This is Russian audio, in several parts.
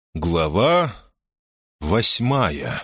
Глава 8.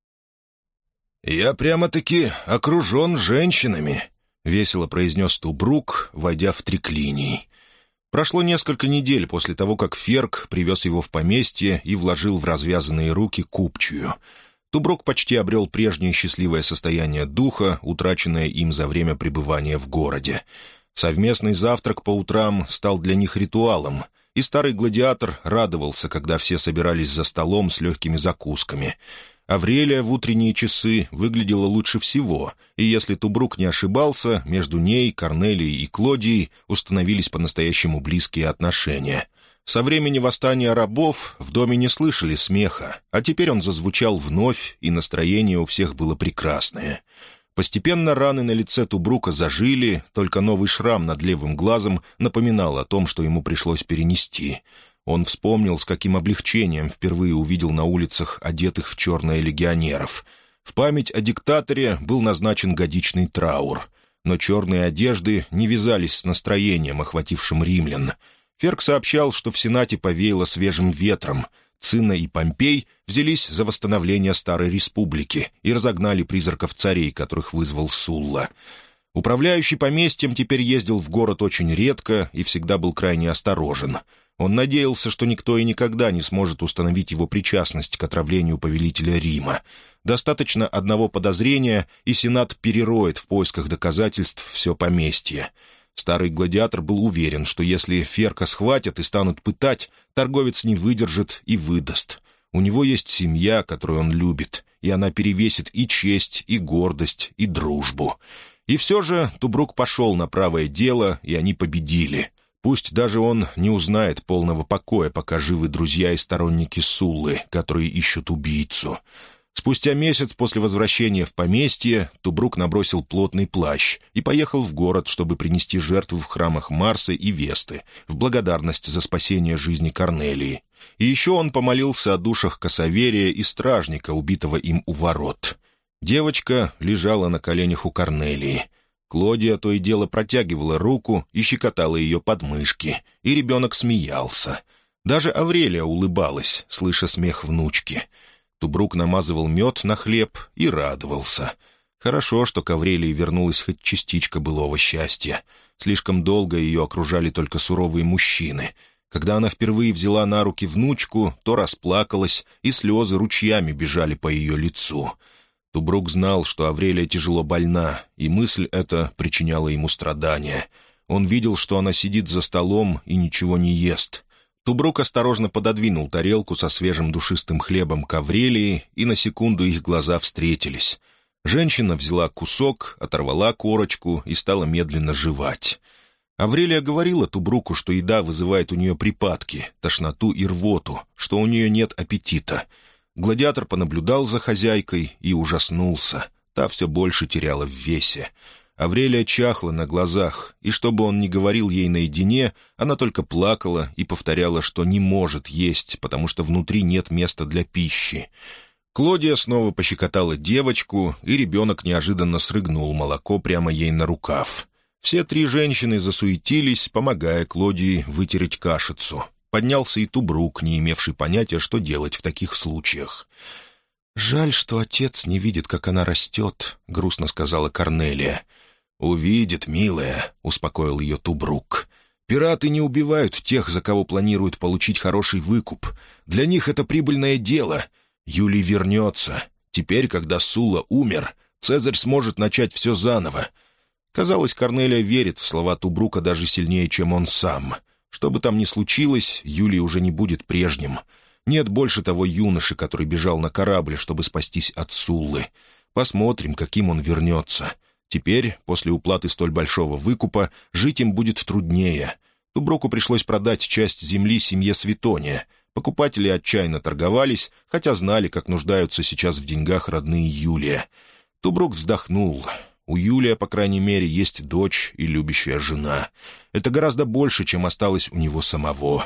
«Я прямо-таки окружен женщинами», — весело произнес Тубрук, войдя в триклиний. Прошло несколько недель после того, как Ферк привез его в поместье и вложил в развязанные руки купчую. Тубрук почти обрел прежнее счастливое состояние духа, утраченное им за время пребывания в городе. Совместный завтрак по утрам стал для них ритуалом, и старый гладиатор радовался, когда все собирались за столом с легкими закусками. Аврелия в утренние часы выглядела лучше всего, и если Тубрук не ошибался, между ней, Корнелией и Клодией установились по-настоящему близкие отношения. Со времени восстания рабов в доме не слышали смеха, а теперь он зазвучал вновь, и настроение у всех было прекрасное. Постепенно раны на лице Тубрука зажили, только новый шрам над левым глазом напоминал о том, что ему пришлось перенести. Он вспомнил, с каким облегчением впервые увидел на улицах одетых в черное легионеров. В память о диктаторе был назначен годичный траур, но черные одежды не вязались с настроением, охватившим римлян. Ферк сообщал, что в Сенате повеяло свежим ветром. Цинна и Помпей взялись за восстановление Старой Республики и разогнали призраков царей, которых вызвал Сулла. Управляющий поместьем теперь ездил в город очень редко и всегда был крайне осторожен. Он надеялся, что никто и никогда не сможет установить его причастность к отравлению повелителя Рима. Достаточно одного подозрения, и Сенат перероет в поисках доказательств все поместье. Старый гладиатор был уверен, что если Ферка схватят и станут пытать, торговец не выдержит и выдаст. У него есть семья, которую он любит, и она перевесит и честь, и гордость, и дружбу. И все же Тубрук пошел на правое дело, и они победили. Пусть даже он не узнает полного покоя, пока живы друзья и сторонники Суллы, которые ищут убийцу. Спустя месяц после возвращения в поместье Тубрук набросил плотный плащ и поехал в город, чтобы принести жертвы в храмах Марса и Весты в благодарность за спасение жизни Корнелии. И еще он помолился о душах Кассаверия и стражника, убитого им у ворот. Девочка лежала на коленях у Корнелии. Клодия то и дело протягивала руку и щекотала ее подмышки, и ребенок смеялся. Даже Аврелия улыбалась, слыша смех внучки. Тубрук намазывал мед на хлеб и радовался. Хорошо, что к Аврелии вернулась хоть частичка былого счастья. Слишком долго ее окружали только суровые мужчины. Когда она впервые взяла на руки внучку, то расплакалась, и слезы ручьями бежали по ее лицу. Тубрук знал, что Аврелия тяжело больна, и мысль эта причиняла ему страдания. Он видел, что она сидит за столом и ничего не ест. Тубрук осторожно пододвинул тарелку со свежим душистым хлебом к Аврелии, и на секунду их глаза встретились. Женщина взяла кусок, оторвала корочку и стала медленно жевать. Аврелия говорила Тубруку, что еда вызывает у нее припадки, тошноту и рвоту, что у нее нет аппетита. Гладиатор понаблюдал за хозяйкой и ужаснулся. Та все больше теряла в весе. Аврелия чахла на глазах, и что бы он ни говорил ей наедине, она только плакала и повторяла, что не может есть, потому что внутри нет места для пищи. Клодия снова пощекотала девочку, и ребенок неожиданно срыгнул молоко прямо ей на рукав. Все три женщины засуетились, помогая Клодии вытереть кашицу. Поднялся и Тубрук, не имевший понятия, что делать в таких случаях. «Жаль, что отец не видит, как она растет», — грустно сказала Корнелия. «Увидит, милая», — успокоил ее Тубрук. «Пираты не убивают тех, за кого планируют получить хороший выкуп. Для них это прибыльное дело. Юлий вернется. Теперь, когда Сулла умер, Цезарь сможет начать все заново». Казалось, Корнелия верит в слова Тубрука даже сильнее, чем он сам. Что бы там ни случилось, Юлий уже не будет прежним. Нет больше того юноши, который бежал на корабль, чтобы спастись от Суллы. Посмотрим, каким он вернется. Теперь, после уплаты столь большого выкупа, жить им будет труднее. Тубруку пришлось продать часть земли семье Светония. Покупатели отчаянно торговались, хотя знали, как нуждаются сейчас в деньгах родные Юлия. Тубрук вздохнул. У Юлия, по крайней мере, есть дочь и любящая жена. Это гораздо больше, чем осталось у него самого.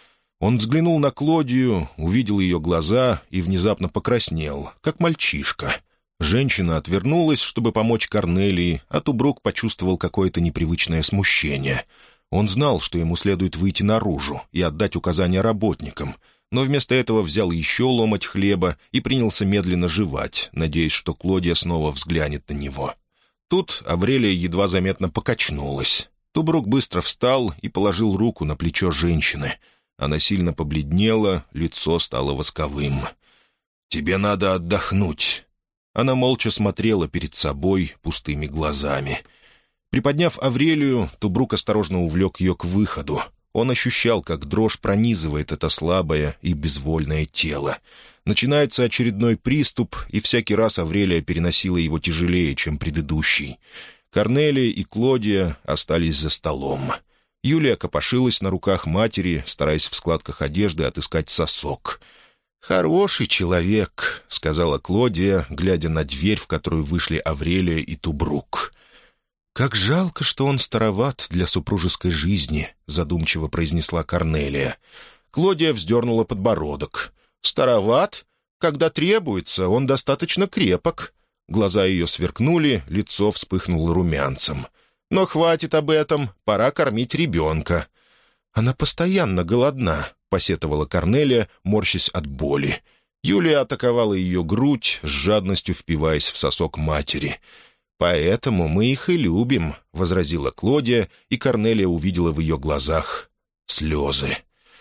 Он взглянул на Клодию, увидел ее глаза и внезапно покраснел, как мальчишка. Женщина отвернулась, чтобы помочь Корнелии, а Тубрук почувствовал какое-то непривычное смущение. Он знал, что ему следует выйти наружу и отдать указания работникам, но вместо этого взял еще ломоть хлеба и принялся медленно жевать, надеясь, что Клодия снова взглянет на него. Тут Аврелия едва заметно покачнулась. Тубрук быстро встал и положил руку на плечо женщины. Она сильно побледнела, лицо стало восковым. «Тебе надо отдохнуть». Она молча смотрела перед собой пустыми глазами. Приподняв Аврелию, Тубрук осторожно увлек ее к выходу. Он ощущал, как дрожь пронизывает это слабое и безвольное тело. Начинается очередной приступ, и всякий раз Аврелия переносила его тяжелее, чем предыдущий. Корнелия и Клодия остались за столом. Юлия копошилась на руках матери, стараясь в складках одежды отыскать сосок. «Хороший человек», — сказала Клодия, глядя на дверь, в которую вышли Аврелия и Тубрук. «Как жалко, что он староват для супружеской жизни», — задумчиво произнесла Корнелия. Клодия вздернула подбородок. «Староват? Когда требуется, он достаточно крепок». Глаза ее сверкнули, лицо вспыхнуло румянцем. «Но хватит об этом, пора кормить ребенка». «Она постоянно голодна», — посетовала Корнелия, морщась от боли. Юлия атаковала ее грудь, с жадностью впиваясь в сосок матери. «Поэтому мы их и любим», — возразила Клодия, и Корнелия увидела в ее глазах слезы.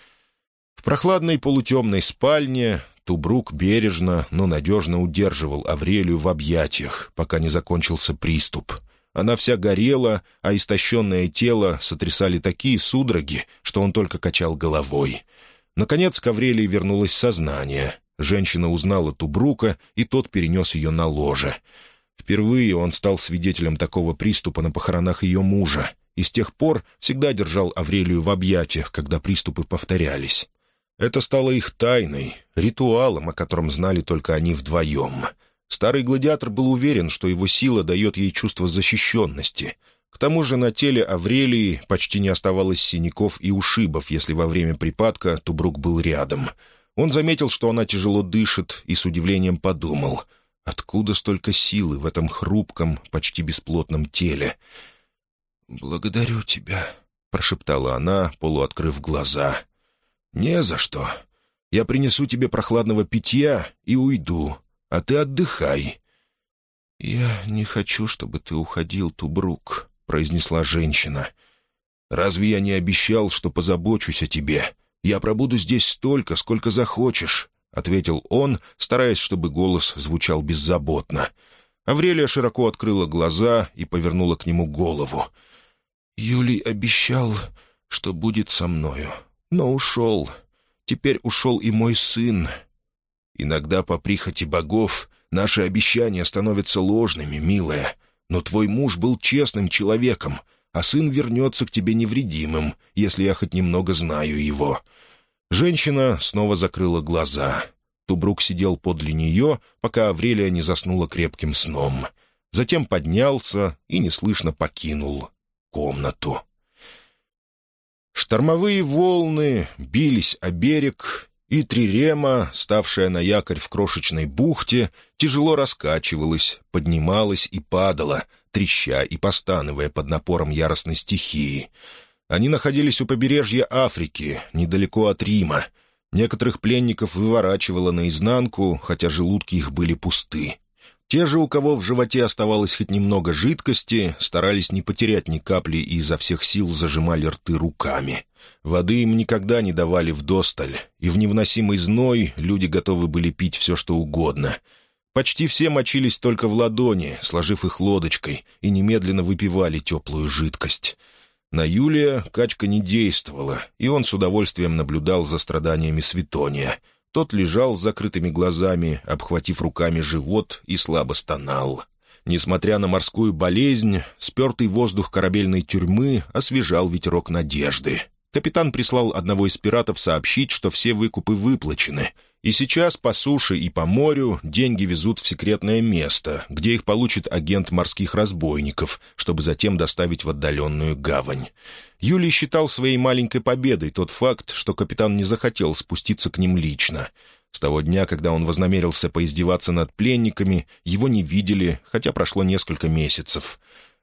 В прохладной полутемной спальне Тубрук бережно, но надежно удерживал Аврелию в объятиях, пока не закончился приступ. Она вся горела, а истощенное тело сотрясали такие судороги, что он только качал головой. Наконец к Аврелии вернулось сознание. Женщина узнала Тубрука, и тот перенес ее на ложе. Впервые он стал свидетелем такого приступа на похоронах ее мужа, и с тех пор всегда держал Аврелию в объятиях, когда приступы повторялись. Это стало их тайной, ритуалом, о котором знали только они вдвоем. Старый гладиатор был уверен, что его сила дает ей чувство защищенности. К тому же на теле Аврелии почти не оставалось синяков и ушибов, если во время припадка Тубрук был рядом. Он заметил, что она тяжело дышит, и с удивлением подумал: откуда столько силы в этом хрупком, почти бесплотном теле? «Благодарю тебя», — прошептала она, полуоткрыв глаза. «Не за что. Я принесу тебе прохладного питья и уйду, а ты отдыхай». «Я не хочу, чтобы ты уходил, Тубрук», — произнесла женщина. «Разве я не обещал, что позабочусь о тебе? Я пробуду здесь столько, сколько захочешь», — ответил он, стараясь, чтобы голос звучал беззаботно. Аврелия широко открыла глаза и повернула к нему голову. «Юлий обещал, что будет со мною, но ушел. Теперь ушел и мой сын». «Иногда по прихоти богов наши обещания становятся ложными, милая. Но твой муж был честным человеком, а сын вернется к тебе невредимым, если я хоть немного знаю его». Женщина снова закрыла глаза. Тубрук сидел подле нее, пока Аврелия не заснула крепким сном. Затем поднялся и неслышно покинул комнату. Штормовые волны бились о берег, и трирема, ставшая на якорь в крошечной бухте, тяжело раскачивалась, поднималась и падала, треща и постанывая под напором яростной стихии. Они находились у побережья Африки, недалеко от Рима. Некоторых пленников выворачивало наизнанку, хотя желудки их были пусты. Те же, у кого в животе оставалось хоть немного жидкости, старались не потерять ни капли и изо всех сил зажимали рты руками. Воды им никогда не давали вдосталь, и в невыносимый зной люди готовы были пить все, что угодно. Почти все мочились только в ладони, сложив их лодочкой, и немедленно выпивали теплую жидкость. На Юлия качка не действовала, и он с удовольствием наблюдал за страданиями Светония. Тот лежал с закрытыми глазами, обхватив руками живот, и слабо стонал. Несмотря на морскую болезнь, спертый воздух корабельной тюрьмы освежал ветерок надежды. Капитан прислал одного из пиратов сообщить, что все выкупы выплачены, и сейчас по суше и по морю деньги везут в секретное место, где их получит агент морских разбойников, чтобы затем доставить в отдаленную гавань. Юлий считал своей маленькой победой тот факт, что капитан не захотел спуститься к ним лично. С того дня, когда он вознамерился поиздеваться над пленниками, его не видели, хотя прошло несколько месяцев.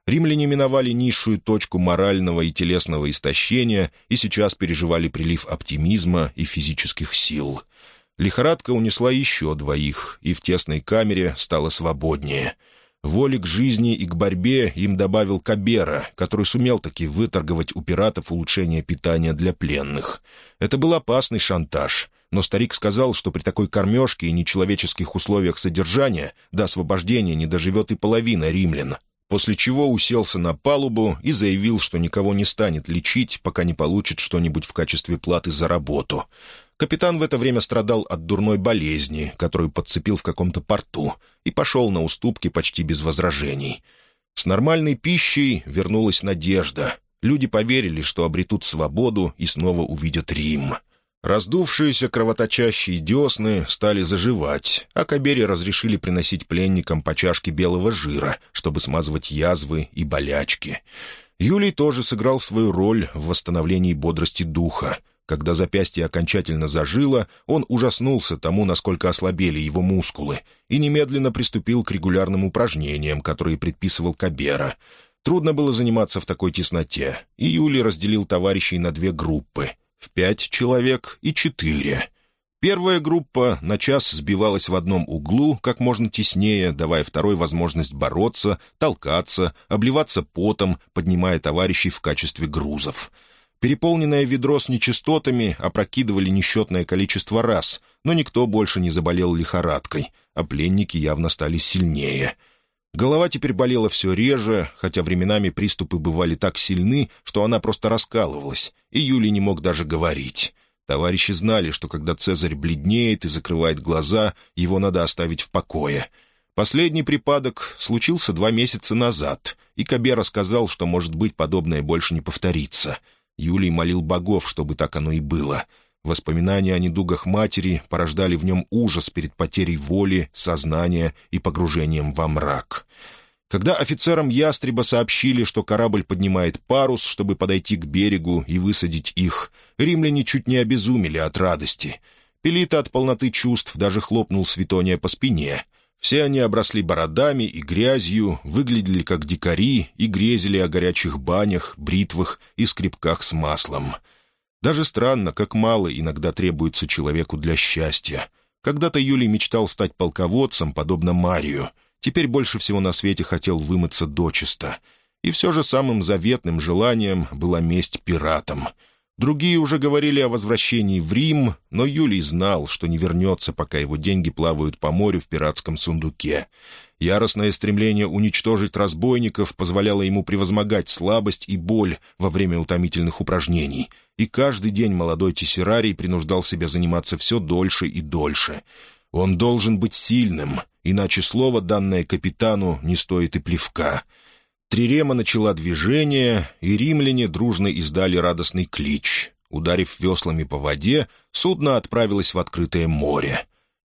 Римляне миновали низшую точку морального и телесного истощения и сейчас переживали прилив оптимизма и физических сил. Лихорадка унесла еще двоих, и в тесной камере стало свободнее. Воли к жизни и к борьбе им добавил Кабера, который сумел таки выторговать у пиратов улучшение питания для пленных. Это был опасный шантаж, но старик сказал, что при такой кормежке и нечеловеческих условиях содержания до освобождения не доживет и половина римлян, после чего уселся на палубу и заявил, что никого не станет лечить, пока не получит что-нибудь в качестве платы за работу. Капитан в это время страдал от дурной болезни, которую подцепил в каком-то порту, и пошел на уступки почти без возражений. С нормальной пищей вернулась надежда. Люди поверили, что обретут свободу и снова увидят Рим. Раздувшиеся кровоточащие десны стали заживать, а Кабере разрешили приносить пленникам по чашке белого жира, чтобы смазывать язвы и болячки. Юлий тоже сыграл свою роль в восстановлении бодрости духа. Когда запястье окончательно зажило, он ужаснулся тому, насколько ослабели его мускулы, и немедленно приступил к регулярным упражнениям, которые предписывал Кабера. Трудно было заниматься в такой тесноте, и Юлий разделил товарищей на две группы — в 5 человек и 4. Первая группа на час сбивалась в одном углу, как можно теснее, давая второй возможность бороться, толкаться, обливаться потом, поднимая товарищей в качестве грузов. Переполненное ведро с нечистотами опрокидывали несчетное количество раз, но никто больше не заболел лихорадкой, а пленники явно стали сильнее. Голова теперь болела все реже, хотя временами приступы бывали так сильны, что она просто раскалывалась, и Юлий не мог даже говорить. Товарищи знали, что когда Цезарь бледнеет и закрывает глаза, его надо оставить в покое. Последний припадок случился 2 месяца назад, и Кабера сказал, что, может быть, подобное больше не повторится. Юлий молил богов, чтобы так оно и было. Воспоминания о недугах матери порождали в нем ужас перед потерей воли, сознания и погружением во мрак. Когда офицерам «Ястреба» сообщили, что корабль поднимает парус, чтобы подойти к берегу и высадить их, римляне чуть не обезумели от радости. Пелита от полноты чувств даже хлопнул Светония по спине. Все они обросли бородами и грязью, выглядели как дикари и грезили о горячих банях, бритвах и скребках с маслом. Даже странно, как мало иногда требуется человеку для счастья. Когда-то Юлий мечтал стать полководцем, подобно Марию. Теперь больше всего на свете хотел вымыться дочисто. И все же самым заветным желанием была месть пиратам. Другие уже говорили о возвращении в Рим, но Юлий знал, что не вернется, пока его деньги плавают по морю в пиратском сундуке. Яростное стремление уничтожить разбойников позволяло ему превозмогать слабость и боль во время утомительных упражнений, и каждый день молодой тессерарий принуждал себя заниматься все дольше и дольше. Он должен быть сильным, иначе слово, данное капитану, не стоит и плевка. Трирема начала движение, и римляне дружно издали радостный клич. Ударив веслами по воде, судно отправилось в открытое море.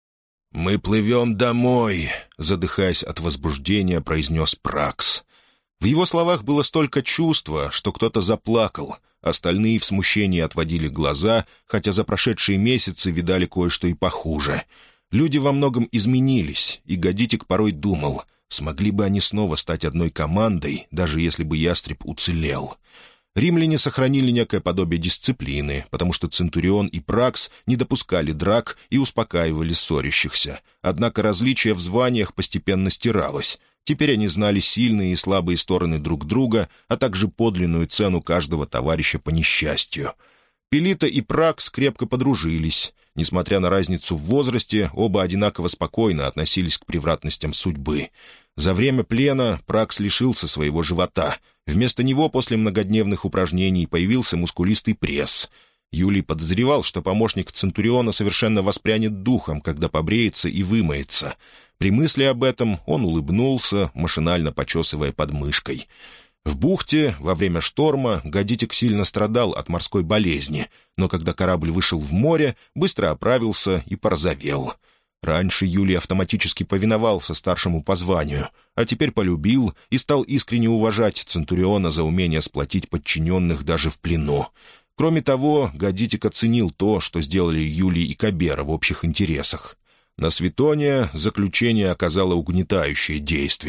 «Мы плывем домой», — задыхаясь от возбуждения, произнес Пракс. В его словах было столько чувства, что кто-то заплакал. Остальные в смущении отводили глаза, хотя за прошедшие месяцы видали кое-что и похуже. Люди во многом изменились, и Гадитик порой думал, смогли бы они снова стать одной командой, даже если бы Ястреб уцелел. Римляне сохранили некое подобие дисциплины, потому что Центурион и Пракс не допускали драк и успокаивали ссорящихся. Однако различие в званиях постепенно стиралось. Теперь они знали сильные и слабые стороны друг друга, а также подлинную цену каждого товарища по несчастью. Пелита и Пракс крепко подружились. Несмотря на разницу в возрасте, оба одинаково спокойно относились к превратностям судьбы. За время плена Пракс лишился своего живота. Вместо него после многодневных упражнений появился мускулистый пресс. Юлий подозревал, что помощник Центуриона совершенно воспрянет духом, когда побреется и вымоется. При мысли об этом он улыбнулся, машинально почесывая подмышкой. В бухте во время шторма Гадитик сильно страдал от морской болезни, но когда корабль вышел в море, быстро оправился и порозовел. Раньше Юлий автоматически повиновался старшему по званию, а теперь полюбил и стал искренне уважать Центуриона за умение сплотить подчиненных даже в плену. Кроме того, Гадитик оценил то, что сделали Юлий и Кабера в общих интересах. На Светония заключение оказало угнетающее действие.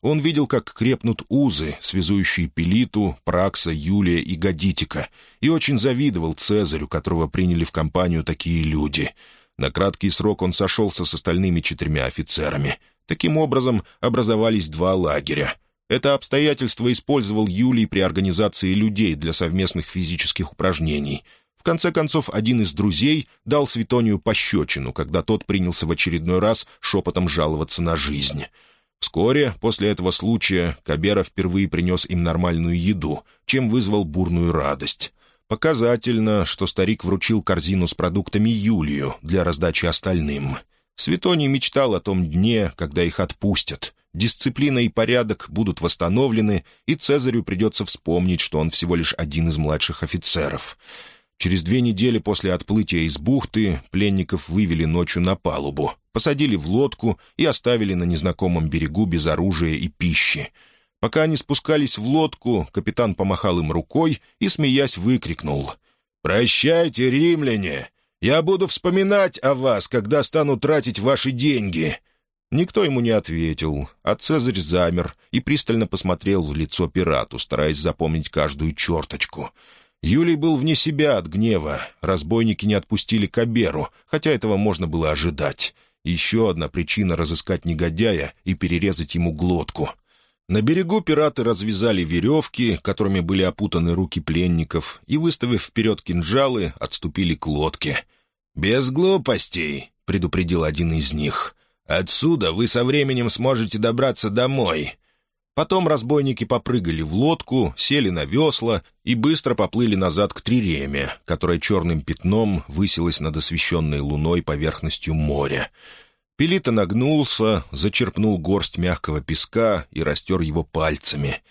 Он видел, как крепнут узы, связующие Пелиту, Пракса, Юлия и Гадитика, и очень завидовал Цезарю, которого приняли в компанию такие люди. На краткий срок он сошелся с остальными 4 офицерами. Таким образом, образовались 2 лагеря. Это обстоятельство использовал Юлий при организации людей для совместных физических упражнений. В конце концов, один из друзей дал Светонию пощечину, когда тот принялся в очередной раз шепотом жаловаться на жизнь. Вскоре после этого случая Кабера впервые принес им нормальную еду, чем вызвал бурную радость. Показательно, что старик вручил корзину с продуктами Юлию для раздачи остальным. Светоний мечтал о том дне, когда их отпустят. Дисциплина и порядок будут восстановлены, и Цезарю придется вспомнить, что он всего лишь один из младших офицеров. Через 2 недели после отплытия из бухты пленников вывели ночью на палубу, посадили в лодку и оставили на незнакомом берегу без оружия и пищи. Пока они спускались в лодку, капитан помахал им рукой и, смеясь, выкрикнул: «Прощайте, римляне! Я буду вспоминать о вас, когда стану тратить ваши деньги!» Никто ему не ответил, а Цезарь замер и пристально посмотрел в лицо пирату, стараясь запомнить каждую черточку. Юлий был вне себя от гнева. Разбойники не отпустили Каберу, хотя этого можно было ожидать. Еще одна причина разыскать негодяя и перерезать ему глотку. На берегу пираты развязали веревки, которыми были опутаны руки пленников, и, выставив вперед кинжалы, отступили к лодке. «Без глупостей», — предупредил один из них. «Отсюда вы со временем сможете добраться домой». Потом разбойники попрыгали в лодку, сели на весла и быстро поплыли назад к Триреме, которая черным пятном высилась над освещенной луной поверхностью моря. Пелита нагнулся, зачерпнул горсть мягкого песка и растер его пальцами.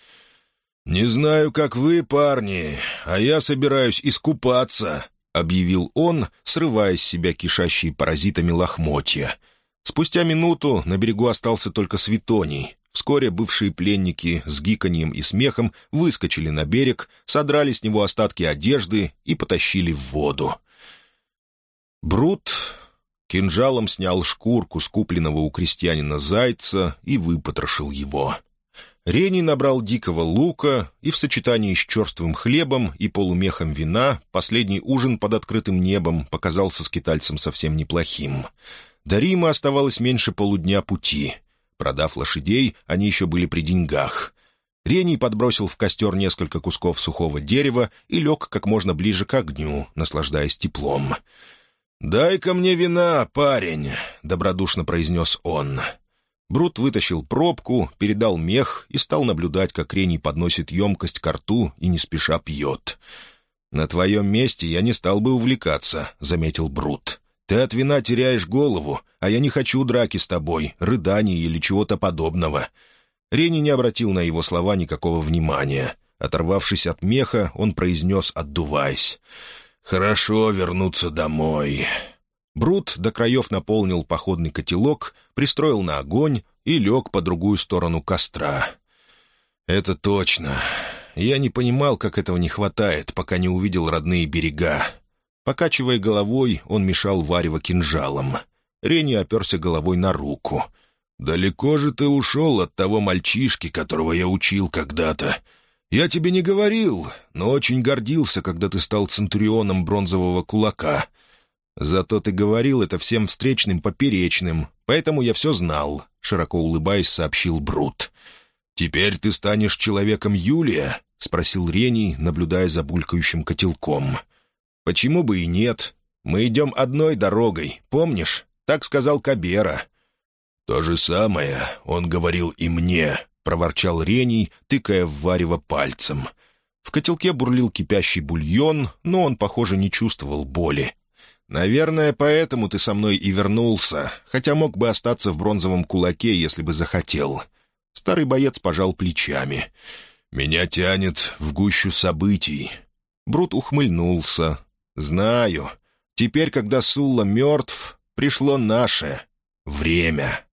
«Не знаю, как вы, парни, а я собираюсь искупаться», — объявил он, срывая с себя кишащие паразитами лохмотья. Спустя минуту на берегу остался только Светоний. Вскоре бывшие пленники с гиканьем и смехом выскочили на берег, содрали с него остатки одежды и потащили в воду. Брут кинжалом снял шкурку с купленного у крестьянина зайца и выпотрошил его. Рений набрал дикого лука, и в сочетании с черствым хлебом и полумехом вина последний ужин под открытым небом показался скитальцам совсем неплохим. До Рима оставалось меньше полудня пути. Продав лошадей, они еще были при деньгах. Рений подбросил в костер несколько кусков сухого дерева и лег как можно ближе к огню, наслаждаясь теплом. «Дай-ка мне вина, парень», — добродушно произнес он. Брут вытащил пробку, передал мех и стал наблюдать, как Рений подносит емкость ко рту и не спеша пьет. «На твоем месте я не стал бы увлекаться», — заметил Брут. «Ты от вина теряешь голову, а я не хочу драки с тобой, рыданий или чего-то подобного». Рений не обратил на его слова никакого внимания. Оторвавшись от меха, он произнес, отдуваясь: «Хорошо вернуться домой». Брут до краев наполнил походный котелок, пристроил на огонь и лег по другую сторону костра. «Это точно. Я не понимал, как этого не хватает, пока не увидел родные берега». Покачивая головой, он мешал варево кинжалом. Рений оперся головой на руку. «Далеко же ты ушел от того мальчишки, которого я учил когда-то. Я тебе не говорил, но очень гордился, когда ты стал центурионом бронзового кулака. Зато ты говорил это всем встречным поперечным, поэтому я все знал», — широко улыбаясь, сообщил Брут. «Теперь ты станешь человеком Юлия?» — спросил Рений, наблюдая за булькающим котелком. «Почему бы и нет? Мы идем одной дорогой, помнишь? Так сказал Кабера». «То же самое он говорил и мне», — проворчал Рений, тыкая в варево пальцем. В котелке бурлил кипящий бульон, но он, похоже, не чувствовал боли. «Наверное, поэтому ты со мной и вернулся, хотя мог бы остаться в бронзовом кулаке, если бы захотел». Старый боец пожал плечами. «Меня тянет в гущу событий». Брут ухмыльнулся. «Знаю. Теперь, когда Сулла мертв, пришло наше время».